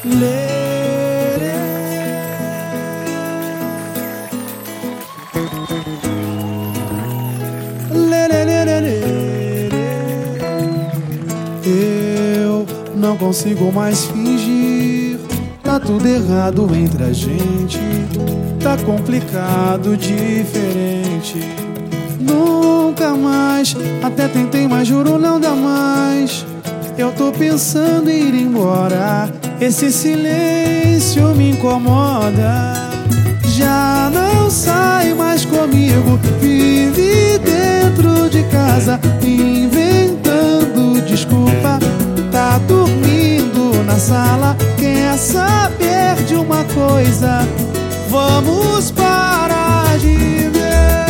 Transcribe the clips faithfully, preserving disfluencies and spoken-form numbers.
Eu não consigo mais fingir. Tá tudo errado entre a gente. Tá complicado, diferente. Nunca mais, até tentei, mas juro não dá mais. Eu tô pensando em ir embora. Esse silêncio me incomoda. Já não sai mais comigo. Vive dentro de casa, inventando desculpa. Tá dormindo na sala. Quer saber de uma coisa? Vamos parar de ver.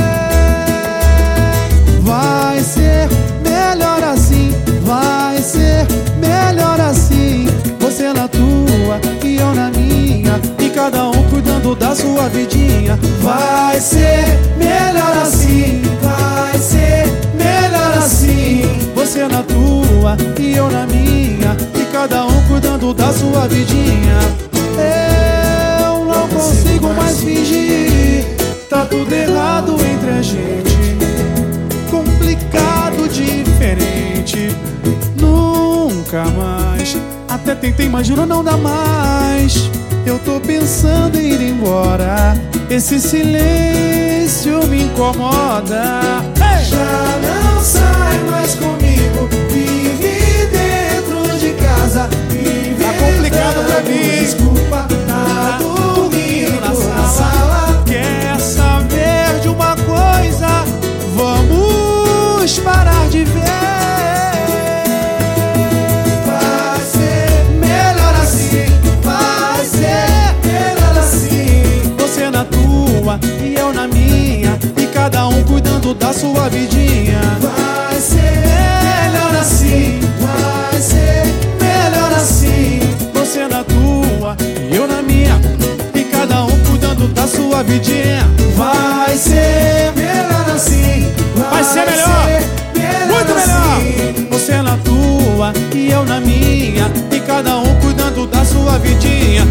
Vai ser melhor assim. Vai ser melhor assim. Você na tua e eu na minha, e cada um cuidando da sua vidinha. Vai ser melhor assim. Vai ser melhor assim. Você na tua e eu na minha, e cada um cuidando da sua vidinha. Eu não consigo mais fingir. Tá tudo errado entre a gente. Complicado, diferente. Nunca mais, até tentei, mas juro não dá mais. Eu tô pensando em ir embora. Esse silêncio me incomoda. Hey! Já não sai mais comigo. Vive dentro de casa. Vive tá complicado pra mim. Desculpa, tá dormindo na sala. Quer saber de uma coisa? Vamos parar de ver. Vai ser melhor assim. Vai ser melhor assim. Você na tua e eu na minha, e cada um cuidando da sua vidinha. Vai ser melhor assim. Vai ser melhor assim. Você na tua e eu na minha, e cada um cuidando da sua vidinha. Vai ser melhor assim. Vai ser melhor, muito melhor. Você na tua e eu na minha, e cada um cuidando da sua vidinha.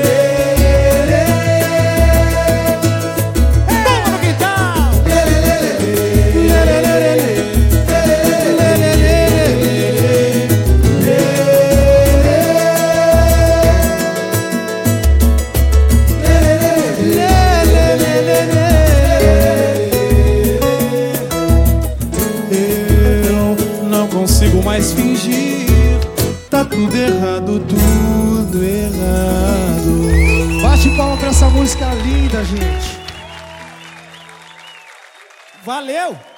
Toma no quintal. Eu não consigo mais fingir. Tá tudo errado, tudo errado. Bate palma pra essa música linda, gente. Valeu!